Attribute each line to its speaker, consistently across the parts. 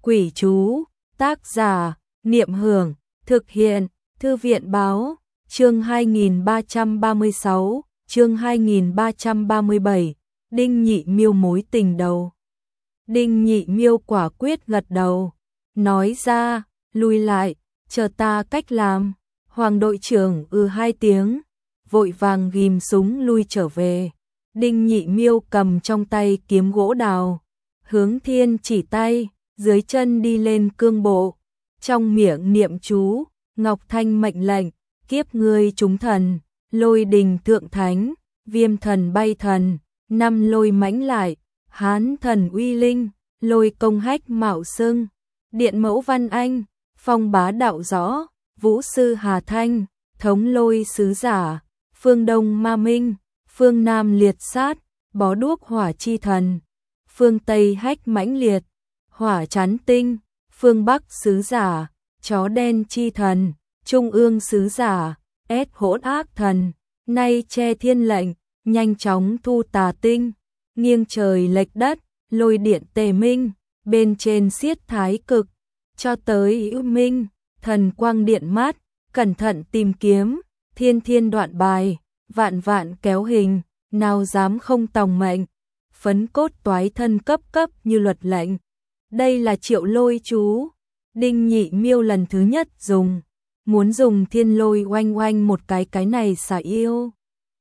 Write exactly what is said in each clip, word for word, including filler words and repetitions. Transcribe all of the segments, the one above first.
Speaker 1: Quỷ chú, tác giả, Niệm Hưởng, thực hiện, Thư viện báo, chương hai nghìn ba trăm ba mươi sáu, chương hai nghìn ba trăm ba mươi bảy, Đinh Nhị Miêu mối tình đầu. Đinh Nhị Miêu quả quyết gật đầu, nói ra, lùi lại, chờ ta cách làm. Hoàng đội trưởng ư hai tiếng, vội vàng ghim súng lui trở về. Đinh Nhị Miêu cầm trong tay kiếm gỗ đào, hướng thiên chỉ tay, dưới chân đi lên cương bộ, trong miệng niệm chú, Ngọc Thanh mệnh lệnh, kiếp ngươi trúng thần, lôi đình thượng thánh, viêm thần bay thần, năm lôi mãnh lại, hán thần uy linh, lôi công hách mạo sưng, điện mẫu văn anh, phong bá đạo rõ, vũ sư Hà Thanh, thống lôi sứ giả, phương đông ma minh, phương nam liệt sát, bó đuốc hỏa chi thần, phương tây hách mãnh liệt, hỏa chắn tinh, phương bắc sứ giả, chó đen chi thần, trung ương sứ giả, ép hỗn ác thần, nay che thiên lệnh, nhanh chóng thu tà tinh, nghiêng trời lệch đất, lôi điện tề minh, bên trên xiết thái cực, cho tới ưu minh, thần quang điện mát, cẩn thận tìm kiếm, thiên thiên đoạn bài, vạn vạn kéo hình, nào dám không tòng mệnh, phấn cốt toái thân cấp cấp như luật lệnh. Đây là triệu lôi chú, Đinh Nhị Miêu lần thứ nhất dùng, muốn dùng thiên lôi oanh oanh một cái cái này xả yêu.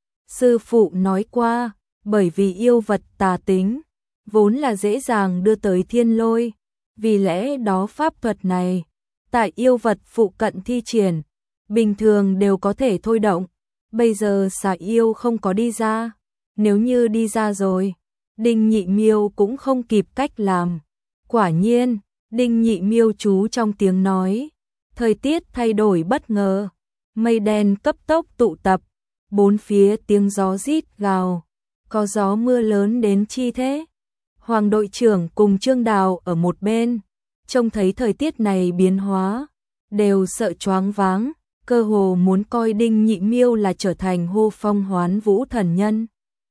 Speaker 1: Sư phụ nói qua, bởi vì yêu vật tà tính, vốn là dễ dàng đưa tới thiên lôi, vì lẽ đó pháp thuật này, tại yêu vật phụ cận thi triển, bình thường đều có thể thôi động, bây giờ xả yêu không có đi ra, nếu như đi ra rồi, Đinh Nhị Miêu cũng không kịp cách làm. Quả nhiên, Đinh Nhị Miêu chú trong tiếng nói, thời tiết thay đổi bất ngờ, mây đen cấp tốc tụ tập, bốn phía tiếng gió rít gào, có gió mưa lớn đến chi thế. Hoàng đội trưởng cùng Trương Đào ở một bên, trông thấy thời tiết này biến hóa, đều sợ choáng váng, cơ hồ muốn coi Đinh Nhị Miêu là trở thành hô phong hoán vũ thần nhân.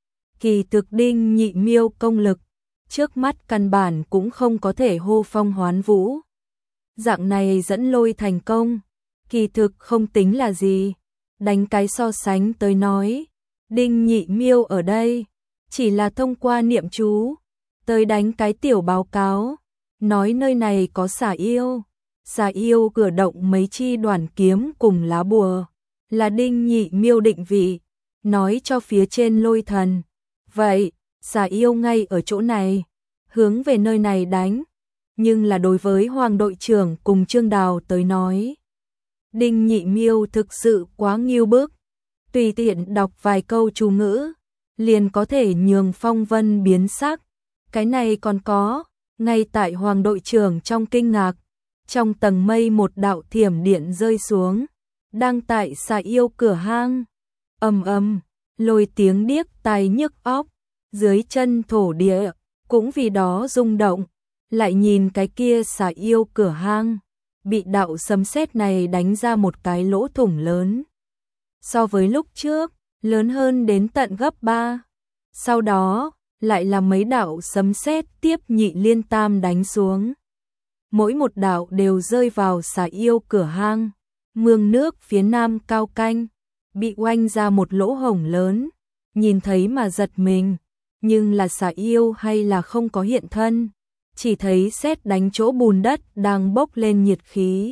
Speaker 1: Kỳ thực Đinh Nhị Miêu công lực, trước mắt căn bản cũng không có thể hô phong hoán vũ. Dạng này dẫn lôi thành công, kỳ thực không tính là gì, đánh cái so sánh tới nói, Đinh Nhị Miêu ở đây, chỉ là thông qua niệm chú, tới đánh cái tiểu báo cáo, nói nơi này có xả yêu, xả yêu cử động mấy chi đoàn kiếm cùng lá bùa, là Đinh Nhị Miêu định vị, nói cho phía trên lôi thần. Vậy, xả yêu ngay ở chỗ này, hướng về nơi này đánh, nhưng là đối với Hoàng đội trưởng cùng Trương Đào tới nói, Đinh Nhị Miêu thực sự quá nghiêu bức, tùy tiện đọc vài câu chú ngữ, liền có thể nhường phong vân biến sắc, cái này còn có, ngay tại Hoàng đội trưởng trong kinh ngạc, trong tầng mây một đạo thiểm điện rơi xuống, đang tại xả yêu cửa hang, ầm ầm, lôi tiếng điếc tai nhức óc, dưới chân thổ địa cũng vì đó rung động, lại nhìn cái kia xả yêu cửa hang, bị đạo sấm sét này đánh ra một cái lỗ thủng lớn. So với lúc trước, lớn hơn đến tận gấp ba. Sau đó, lại là mấy đạo sấm sét tiếp nhị liên tam đánh xuống. Mỗi một đạo đều rơi vào xả yêu cửa hang, mương nước phía nam cao canh, bị oanh ra một lỗ hổng lớn, nhìn thấy mà giật mình. Nhưng là xả yêu hay là không có hiện thân, chỉ thấy sét đánh chỗ bùn đất đang bốc lên nhiệt khí.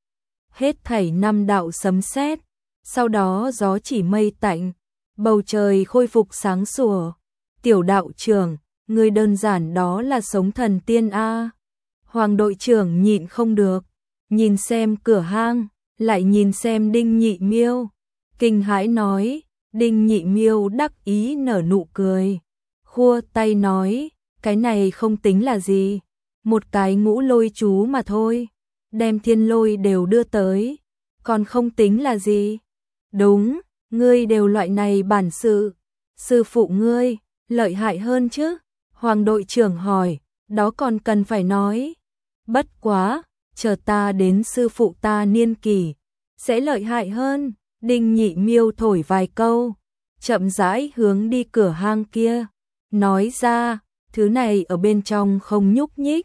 Speaker 1: Hết thảy năm đạo sấm sét, sau đó gió chỉ mây tạnh, bầu trời khôi phục sáng sủa. Tiểu đạo trưởng, người đơn giản đó là sống thần tiên a. Hoàng đội trưởng nhịn không được, nhìn xem cửa hang, lại nhìn xem Đinh Nhị Miêu, kinh hãi nói. Đinh Nhị Miêu đắc ý nở nụ cười, khua tay nói, cái này không tính là gì, một cái ngũ lôi chú mà thôi, đem thiên lôi đều đưa tới, còn không tính là gì. Đúng, ngươi đều loại này bản sự, sư phụ ngươi, lợi hại hơn chứ? Hoàng đội trưởng hỏi, đó còn cần phải nói. Bất quá, chờ ta đến sư phụ ta niên kỷ, sẽ lợi hại hơn. Đinh Nhị Miêu thổi vài câu, chậm rãi hướng đi cửa hang kia, nói ra, thứ này ở bên trong không nhúc nhích,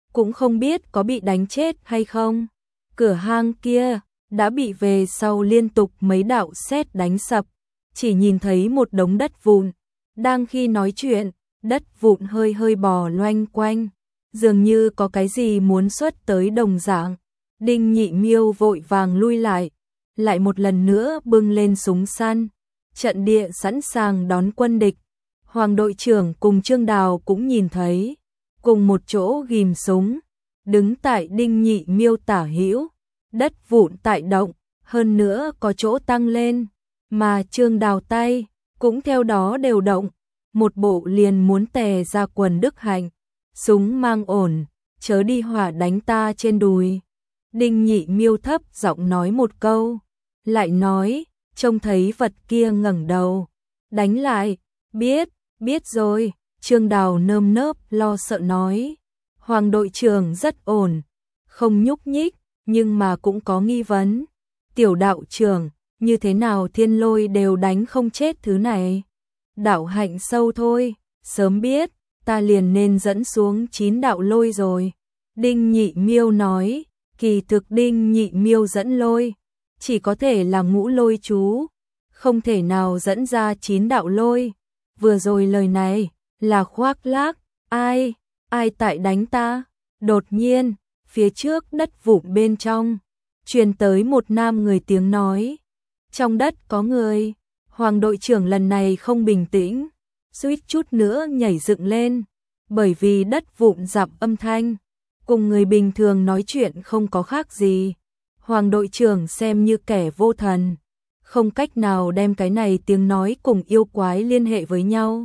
Speaker 1: cũng không biết có bị đánh chết hay không. Cửa hang kia đã bị về sau liên tục mấy đạo sét đánh sập, chỉ nhìn thấy một đống đất vụn. Đang khi nói chuyện, đất vụn hơi hơi bò loanh quanh, dường như có cái gì muốn xuất tới đồng dạng. Đinh Nhị Miêu vội vàng lui lại, lại một lần nữa bưng lên súng săn, trận địa sẵn sàng đón quân địch. Hoàng đội trưởng cùng Trương Đào cũng nhìn thấy, cùng một chỗ ghim súng, đứng tại Đinh Nhị Miêu tả hữu, đất vụn tại động, hơn nữa có chỗ tăng lên, mà Trương Đào tay cũng theo đó đều động, một bộ liền muốn tè ra quần Đức Hạnh, súng mang ổn, chớ đi hỏa đánh ta trên đùi. Đinh Nhị Miêu thấp giọng nói một câu, lại nói, trông thấy vật kia ngẩng đầu, đánh lại, biết, biết rồi. Trương Đào nơm nớp lo sợ nói, Hoàng đội trưởng rất ổn, không nhúc nhích, nhưng mà cũng có nghi vấn. Tiểu đạo trưởng, như thế nào thiên lôi đều đánh không chết thứ này? Đạo hạnh sâu thôi, sớm biết, ta liền nên dẫn xuống chín đạo lôi rồi. Đinh Nhị Miêu nói, kỳ thực Đinh Nhị Miêu dẫn lôi, chỉ có thể là ngũ lôi chú, không thể nào dẫn ra chín đạo lôi. Vừa rồi lời này là khoác lác, ai, ai tại đánh ta? Đột nhiên, phía trước đất vụn bên trong, truyền tới một nam người tiếng nói. Trong đất có người. Hoàng đội trưởng lần này không bình tĩnh, suýt chút nữa nhảy dựng lên, bởi vì đất vụn dặm âm thanh, cùng người bình thường nói chuyện không có khác gì. Hoàng đội trưởng xem như kẻ vô thần, không cách nào đem cái này tiếng nói cùng yêu quái liên hệ với nhau.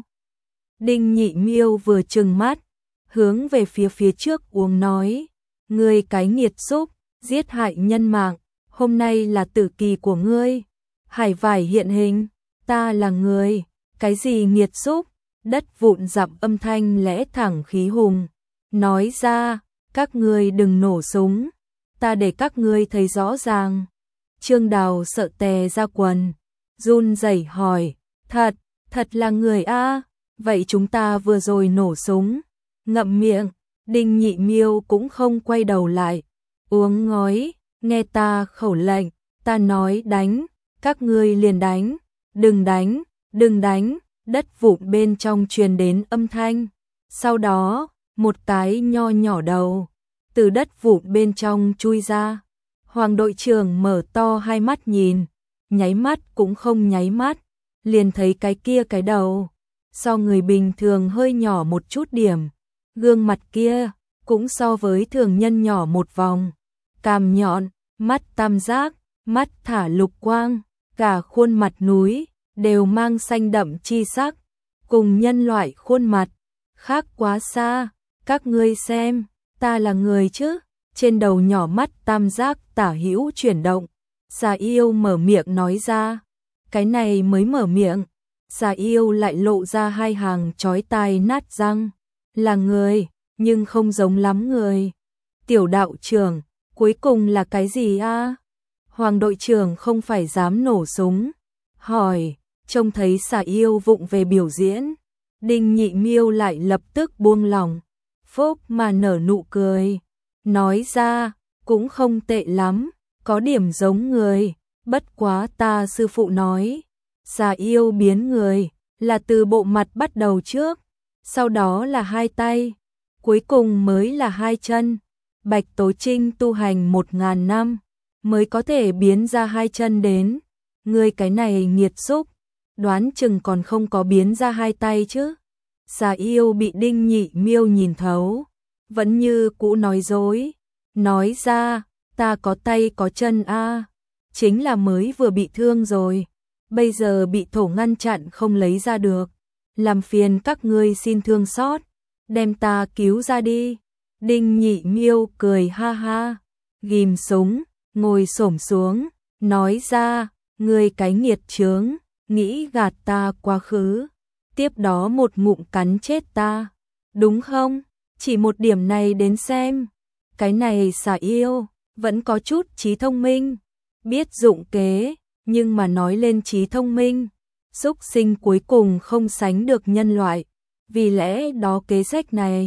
Speaker 1: Đinh Nhị Miêu vừa trừng mắt, hướng về phía phía trước uống nói, ngươi cái nghiệt xúc, giết hại nhân mạng, hôm nay là tử kỳ của ngươi. Hải vải hiện hình, ta là người, cái gì nghiệt xúc? Đất vụn dặm âm thanh lẽ thẳng khí hùng, nói ra, các ngươi đừng nổ súng, ta để các ngươi thấy rõ ràng. Trương Đào sợ tè ra quần, run rẩy hỏi, thật, thật là người a? Vậy chúng ta vừa rồi nổ súng. Ngậm miệng, Đinh Nhị Miêu cũng không quay đầu lại, uống ngói, nghe ta khẩu lệnh, ta nói đánh, các ngươi liền đánh, đừng đánh, đừng đánh. Đất vụn bên trong truyền đến âm thanh, sau đó, một cái nho nhỏ đầu từ đất vụn bên trong chui ra. Hoàng đội trưởng mở to hai mắt nhìn, nháy mắt cũng không nháy mắt, liền thấy cái kia cái đầu, so người bình thường hơi nhỏ một chút điểm, gương mặt kia cũng so với thường nhân nhỏ một vòng, cằm nhọn, mắt tam giác, mắt thả lục quang, cả khuôn mặt núi đều mang xanh đậm chi sắc, cùng nhân loại khuôn mặt khác quá xa. Các ngươi xem, ta là người chứ? Trên đầu nhỏ mắt tam giác tả hữu chuyển động, Xà Yêu mở miệng nói ra. Cái này mới mở miệng, Xà Yêu lại lộ ra hai hàng chói tai nát răng, là người, nhưng không giống lắm người. Tiểu đạo trưởng, cuối cùng là cái gì a? Hoàng đội trưởng không phải dám nổ súng, hỏi. Trông thấy Xà Yêu vụng về biểu diễn, Đinh Nhị Miêu lại lập tức buông lỏng, phốc mà nở nụ cười, nói ra, cũng không tệ lắm, có điểm giống người, bất quá ta sư phụ nói, Xà Yêu biến người, là từ bộ mặt bắt đầu trước, sau đó là hai tay, cuối cùng mới là hai chân. Bạch Tố Trinh tu hành một ngàn năm, mới có thể biến ra hai chân đến, người cái này nghiệt xúc, đoán chừng còn không có biến ra hai tay chứ. Xà Yêu bị Đinh Nhị Miêu nhìn thấu, vẫn như cũ nói dối, nói ra, ta có tay có chân a, chính là mới vừa bị thương rồi, bây giờ bị thổ ngăn chặn không lấy ra được, làm phiền các ngươi xin thương xót, đem ta cứu ra đi. Đinh Nhị Miêu cười ha ha, ghim súng, ngồi xổm xuống, nói ra, ngươi cái nghiệt chướng, nghĩ gạt ta quá khứ, tiếp đó một ngụm cắn chết ta, đúng không? Chỉ một điểm này đến xem, cái này Xà Yêu vẫn có chút trí thông minh, biết dụng kế, nhưng mà nói lên trí thông minh, xúc sinh cuối cùng không sánh được nhân loại, vì lẽ đó kế sách này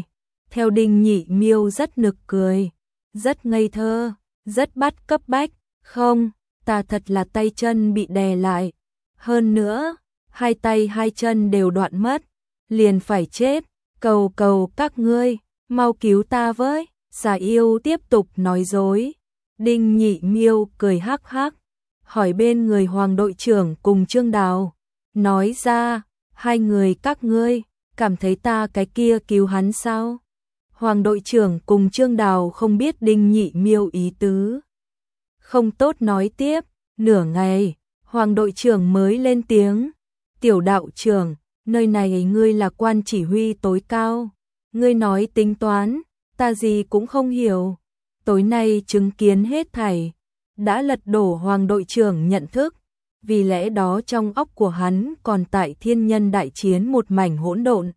Speaker 1: theo Đinh Nhị Miêu rất nực cười, rất ngây thơ, rất bắt cấp bách, không, ta thật là tay chân bị đè lại, hơn nữa, hai tay hai chân đều đoạn mất, liền phải chết, cầu cầu các ngươi, mau cứu ta với, Xà Yêu tiếp tục nói dối. Đinh Nhị Miêu cười hắc hắc, hỏi bên người Hoàng đội trưởng cùng Trương Đào, nói ra, hai người các ngươi, cảm thấy ta cái kia cứu hắn sao? Hoàng đội trưởng cùng Trương Đào không biết Đinh Nhị Miêu ý tứ. Không tốt nói tiếp, nửa ngày, Hoàng đội trưởng mới lên tiếng, tiểu đạo trưởng, nơi này ngươi là quan chỉ huy tối cao, ngươi nói tính toán, ta gì cũng không hiểu. Tối nay chứng kiến hết thảy, đã lật đổ Hoàng đội trưởng nhận thức, vì lẽ đó trong óc của hắn còn tại thiên nhân đại chiến một mảnh hỗn độn.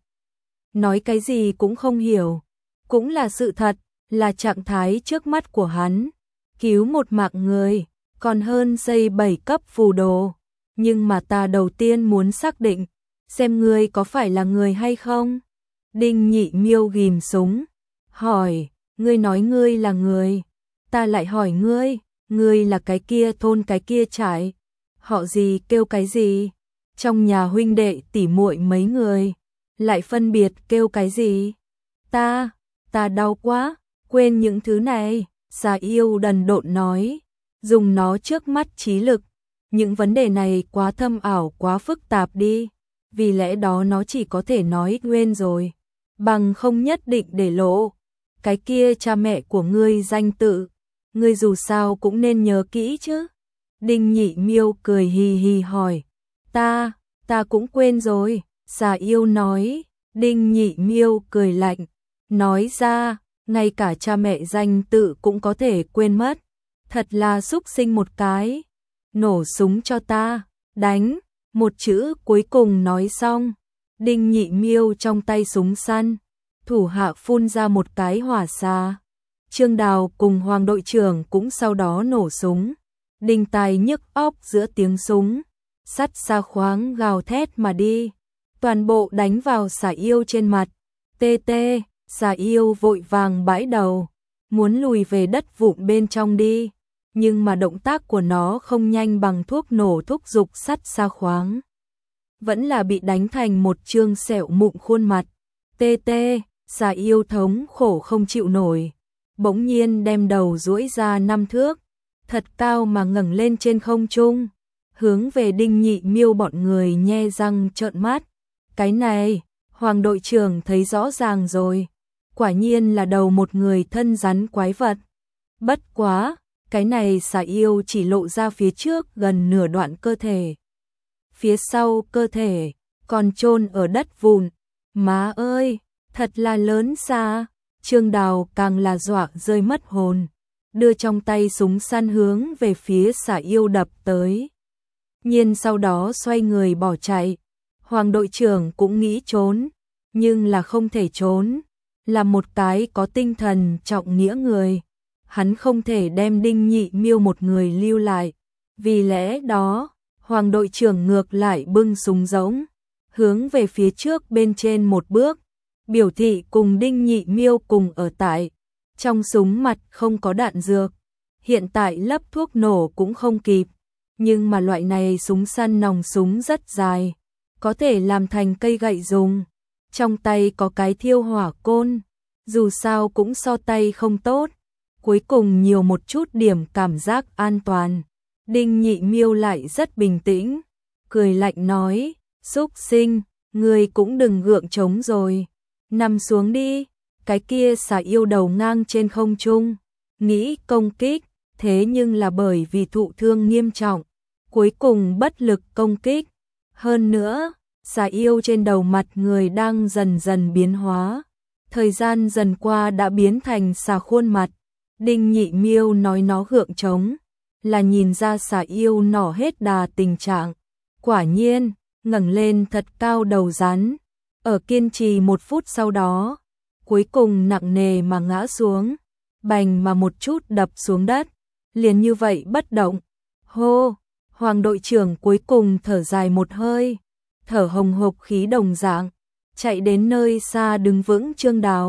Speaker 1: Nói cái gì cũng không hiểu, cũng là sự thật, là trạng thái trước mắt của hắn, cứu một mạng người, còn hơn xây bảy cấp phù đồ, nhưng mà ta đầu tiên muốn xác định, xem ngươi có phải là người hay không. Đinh Nhị Miêu ghim súng, hỏi, ngươi nói ngươi là người, ta lại hỏi ngươi, ngươi là cái kia thôn cái kia trại, họ gì kêu cái gì, trong nhà huynh đệ tỉ muội mấy người, lại phân biệt kêu cái gì, ta, ta đau quá, quên những thứ này, Xà Yêu đần độn nói, dùng nó trước mắt trí lực, những vấn đề này quá thâm ảo quá phức tạp đi, vì lẽ đó nó chỉ có thể nói quên rồi, bằng không nhất định để lộ. Cái kia cha mẹ của ngươi danh tự, ngươi dù sao cũng nên nhớ kỹ chứ. Đinh Nhị Miêu cười hì hì hỏi, ta, ta cũng quên rồi, Xà Yêu nói. Đinh Nhị Miêu cười lạnh, nói ra, ngay cả cha mẹ danh tự cũng có thể quên mất, thật là xúc sinh một cái, nổ súng cho ta, đánh, một chữ cuối cùng nói xong, Đinh Nhị Miêu trong tay súng săn, thủ hạ phun ra một cái hỏa xà. Trương Đào cùng Hoàng đội trưởng cũng sau đó nổ súng, đinh tai nhức óc giữa tiếng súng, sắt xa khoáng gào thét mà đi, toàn bộ đánh vào Xà Yêu trên mặt. Tê tê, Xà Yêu vội vàng bãi đầu, muốn lùi về đất vụn bên trong đi, nhưng mà động tác của nó không nhanh bằng thuốc nổ thúc giục sắt xa khoáng, vẫn là bị đánh thành một trương sẹo mụn khuôn mặt. Tê tê, Xà Yêu thống khổ không chịu nổi, bỗng nhiên đem đầu duỗi ra năm thước, thật cao mà ngẩng lên trên không trung, hướng về Đinh Nhị Miêu bọn người nhe răng trợn mắt. Cái này, Hoàng đội trưởng thấy rõ ràng rồi, quả nhiên là đầu một người thân rắn quái vật. Bất quá, cái này Xà Yêu chỉ lộ ra phía trước gần nửa đoạn cơ thể, phía sau cơ thể còn chôn ở đất vụn. Má ơi, thật là lớn xa. Trương Đào càng là dọa rơi mất hồn, đưa trong tay súng săn hướng về phía Xà Yêu đập tới. Nhiên sau đó xoay người bỏ chạy. Hoàng đội trưởng cũng nghĩ trốn, nhưng là không thể trốn, là một cái có tinh thần trọng nghĩa người, hắn không thể đem Đinh Nhị Miêu một người lưu lại, vì lẽ đó, Hoàng đội trưởng ngược lại bưng súng rỗng, hướng về phía trước bên trên một bước, biểu thị cùng Đinh Nhị Miêu cùng ở tại. Trong súng mặt không có đạn dược, hiện tại lắp thuốc nổ cũng không kịp, nhưng mà loại này súng săn nòng súng rất dài, có thể làm thành cây gậy dùng. Trong tay có cái thiêu hỏa côn, dù sao cũng so tay không tốt, cuối cùng nhiều một chút điểm cảm giác an toàn. Đinh Nhị Miêu lại rất bình tĩnh, cười lạnh nói, xúc sinh, ngươi cũng đừng gượng trống rồi, nằm xuống đi. Cái kia Xà Yêu đầu ngang trên không trung, nghĩ công kích, thế nhưng là bởi vì thụ thương nghiêm trọng, cuối cùng bất lực công kích. Hơn nữa, Xà Yêu trên đầu mặt người đang dần dần biến hóa, thời gian dần qua đã biến thành xà khuôn mặt. Đinh Nhị Miêu nói nó gượng trống, là nhìn ra Xà Yêu nỏ hết đà tình trạng. Quả nhiên, ngẩng lên thật cao đầu rắn, ở kiên trì một phút sau đó, cuối cùng nặng nề mà ngã xuống, bành mà một chút đập xuống đất, liền như vậy bất động. Hô, Hoàng đội trưởng cuối cùng thở dài một hơi, thở hồng hộc khí đồng dạng, chạy đến nơi xa đứng vững Trương Đào,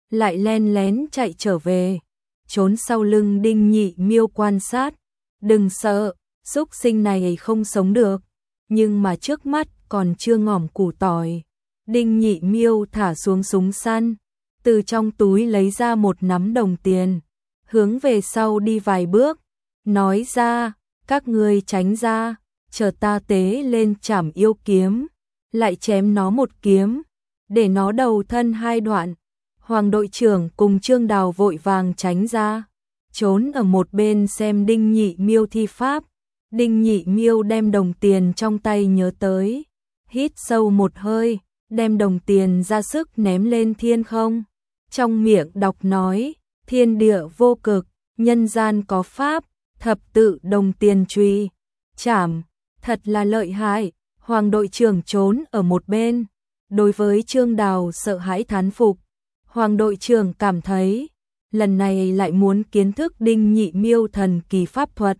Speaker 1: lại len lén chạy trở về, trốn sau lưng Đinh Nhị Miêu quan sát. Đừng sợ, xúc sinh này không sống được, nhưng mà trước mắt còn chưa ngỏm củ tỏi. Đinh Nhị Miêu thả xuống súng săn, từ trong túi lấy ra một nắm đồng tiền, hướng về sau đi vài bước, nói ra, các ngươi tránh ra, chờ ta tế lên chảm yêu kiếm, lại chém nó một kiếm, để nó đầu thân hai đoạn. Hoàng đội trưởng cùng Trương Đào vội vàng tránh ra, trốn ở một bên xem Đinh Nhị Miêu thi pháp. Đinh Nhị Miêu đem đồng tiền trong tay nhớ tới, hít sâu một hơi, đem đồng tiền ra sức ném lên thiên không. Trong miệng đọc nói, thiên địa vô cực, nhân gian có pháp, thập tự đồng tiền truy, chảm, thật là lợi hại. Hoàng đội trưởng trốn ở một bên, đối với Trương Đào sợ hãi thán phục. Hoàng đội trưởng cảm thấy, lần này lại muốn kiến thức Đinh Nhị Miêu thần kỳ pháp thuật.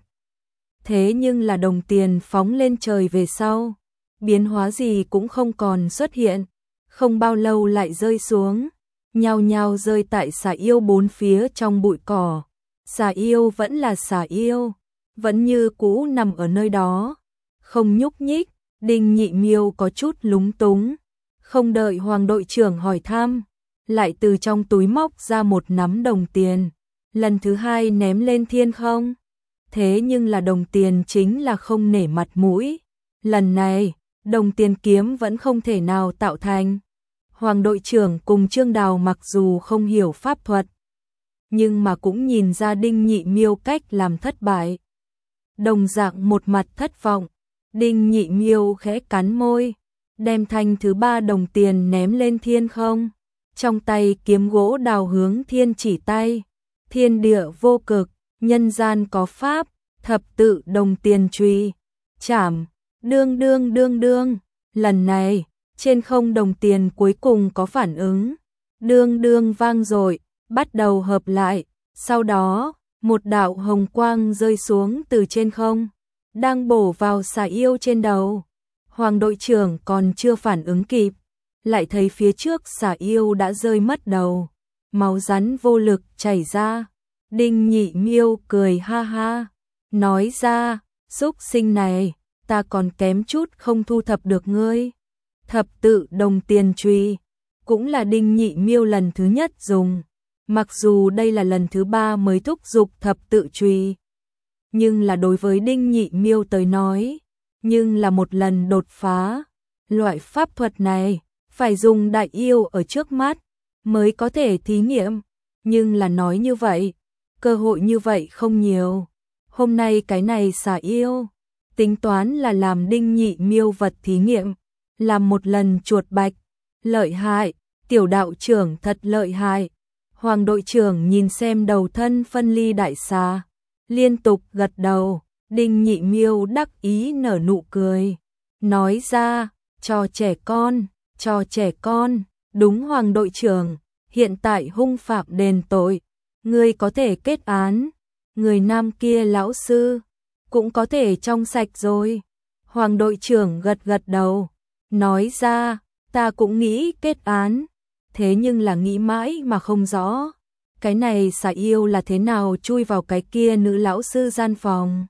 Speaker 1: Thế nhưng là đồng tiền phóng lên trời về sau, biến hóa gì cũng không còn xuất hiện, không bao lâu lại rơi xuống, nhao nhao rơi tại xà yêu bốn phía trong bụi cỏ. Xà yêu vẫn là xà yêu, vẫn như cũ nằm ở nơi đó, không nhúc nhích. Đinh Nhị Miêu có chút lúng túng, không đợi Hoàng đội trưởng hỏi thăm, lại từ trong túi móc ra một nắm đồng tiền, lần thứ hai ném lên thiên không. Thế nhưng là đồng tiền chính là không nể mặt mũi, lần này, đồng tiền kiếm vẫn không thể nào tạo thành. Hoàng đội trưởng cùng Trương Đào mặc dù không hiểu pháp thuật, nhưng mà cũng nhìn ra Đinh Nhị Miêu cách làm thất bại. Đồng dạng một mặt thất vọng, Đinh Nhị Miêu khẽ cắn môi, đem thanh thứ ba đồng tiền ném lên thiên không. Trong tay kiếm gỗ đào hướng thiên chỉ tay, thiên địa vô cực, nhân gian có pháp, thập tự đồng tiền truy, chảm, đương đương đương đương. Lần này, trên không đồng tiền cuối cùng có phản ứng, đương đương vang dội, bắt đầu hợp lại. Sau đó, một đạo hồng quang rơi xuống từ trên không, đang bổ vào xà yêu trên đầu. Hoàng đội trưởng còn chưa phản ứng kịp, lại thấy phía trước xà yêu đã rơi mất đầu, máu rắn vô lực chảy ra. Đinh Nhị Miêu cười ha ha, nói ra, xúc sinh này, ta còn kém chút không thu thập được ngươi. Thập tự đồng tiền truy, cũng là Đinh Nhị Miêu lần thứ nhất dùng, mặc dù đây là lần thứ ba mới thúc giục thập tự truy, nhưng là đối với Đinh Nhị Miêu tới nói, nhưng là một lần đột phá. Loại pháp thuật này, phải dùng đại yêu ở trước mắt, mới có thể thí nghiệm, nhưng là nói như vậy, cơ hội như vậy không nhiều. Hôm nay cái này xà yêu, tính toán là làm Đinh Nhị Miêu vật thí nghiệm, làm một lần chuột bạch, lợi hại, tiểu đạo trưởng thật lợi hại. Hoàng đội trưởng nhìn xem đầu thân phân ly đại xà, liên tục gật đầu. Đinh Nhị Miêu đắc ý nở nụ cười, nói ra, cho trẻ con, cho trẻ con, đúng Hoàng đội trưởng, hiện tại hung phạm đền tội, ngươi có thể kết án, người nam kia lão sư, cũng có thể trong sạch rồi. Hoàng đội trưởng gật gật đầu, nói ra, ta cũng nghĩ kết án, thế nhưng là nghĩ mãi mà không rõ, cái này xà yêu là thế nào chui vào cái kia nữ lão sư gian phòng.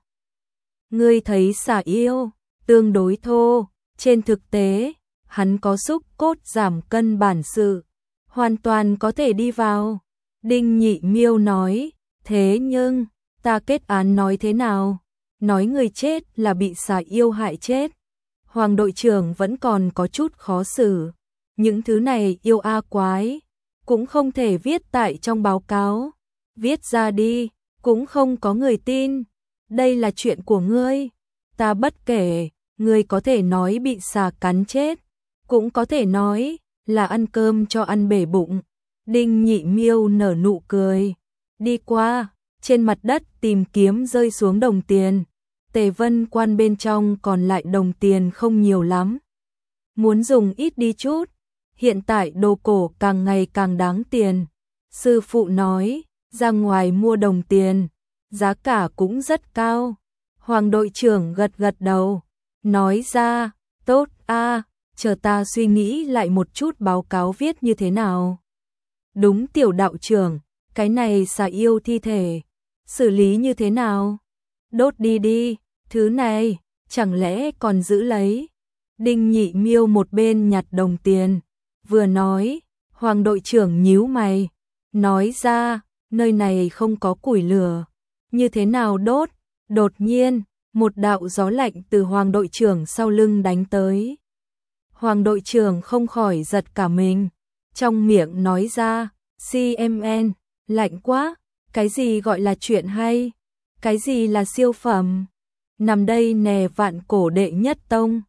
Speaker 1: Ngươi thấy xà yêu, tương đối thô, trên thực tế, hắn có xúc cốt giảm cân bản sự, hoàn toàn có thể đi vào. Đinh Nhị Miêu nói, thế nhưng, ta kết án nói thế nào? Nói người chết là bị xà yêu hại chết. Hoàng đội trưởng vẫn còn có chút khó xử. Những thứ này yêu a quái, cũng không thể viết tại trong báo cáo. Viết ra đi, cũng không có người tin. Đây là chuyện của ngươi, ta bất kể, ngươi có thể nói bị xà cắn chết, cũng có thể nói là ăn cơm cho ăn bể bụng. Đinh Nhị Miêu nở nụ cười, đi qua, trên mặt đất tìm kiếm rơi xuống đồng tiền. Tề Vân Quan bên trong còn lại đồng tiền không nhiều lắm, muốn dùng ít đi chút, hiện tại đồ cổ càng ngày càng đáng tiền. Sư phụ nói, ra ngoài mua đồng tiền, giá cả cũng rất cao. Hoàng đội trưởng gật gật đầu, nói ra, tốt a, chờ ta suy nghĩ lại một chút báo cáo viết như thế nào. Đúng tiểu đạo trưởng, cái này xà yêu thi thể, xử lý như thế nào? Đốt đi đi, thứ này, chẳng lẽ còn giữ lấy? Đinh Nhị Miêu một bên nhặt đồng tiền, vừa nói, Hoàng đội trưởng nhíu mày, nói ra, nơi này không có củi lửa, như thế nào đốt? Đột nhiên, một đạo gió lạnh từ Hoàng đội trưởng sau lưng đánh tới. Hoàng đội trưởng không khỏi giật cả mình, trong miệng nói ra, xê em en, lạnh quá, cái gì gọi là chuyện hay, cái gì là siêu phẩm, nằm đây nè vạn cổ đệ nhất tông.